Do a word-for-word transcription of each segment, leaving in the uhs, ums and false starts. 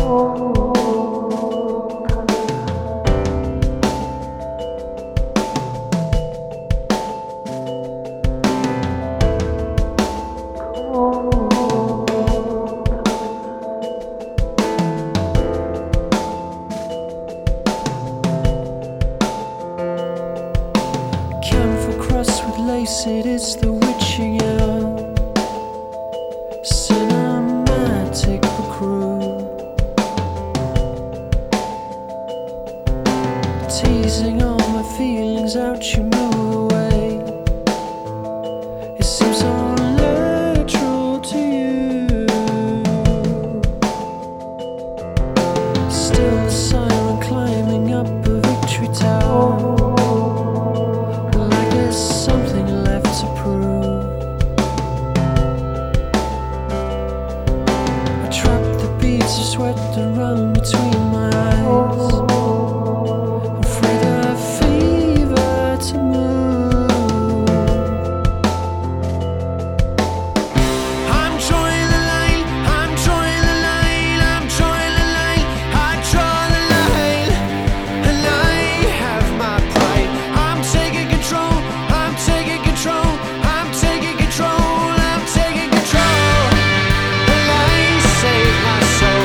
It is the witching hour, cinematic but cruel, teasing all my feelings out, you move away. It seems so natural to you. Still a siren climbing up a victory tower. Sweat that run between my eyes, afraid of fever to move. I'm drawing the line, I'm drawing the line, I'm drawing the line, I draw the line, and I have my pride. I'm taking control, I'm taking control, I'm taking control, I'm taking control, and I save my soul.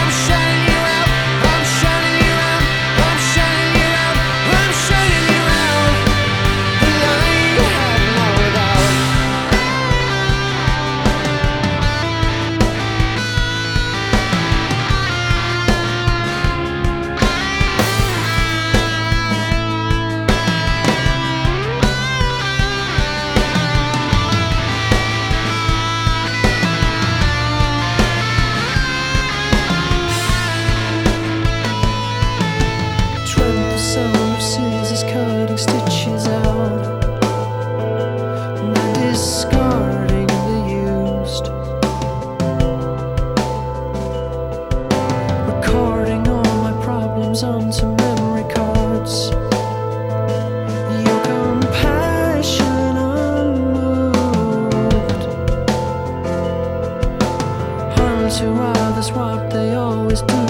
Sound of scissors cutting stitches out, and then discarding the used, recording all my problems onto memory cards. Your compassion unmoved, harm to others what they always do.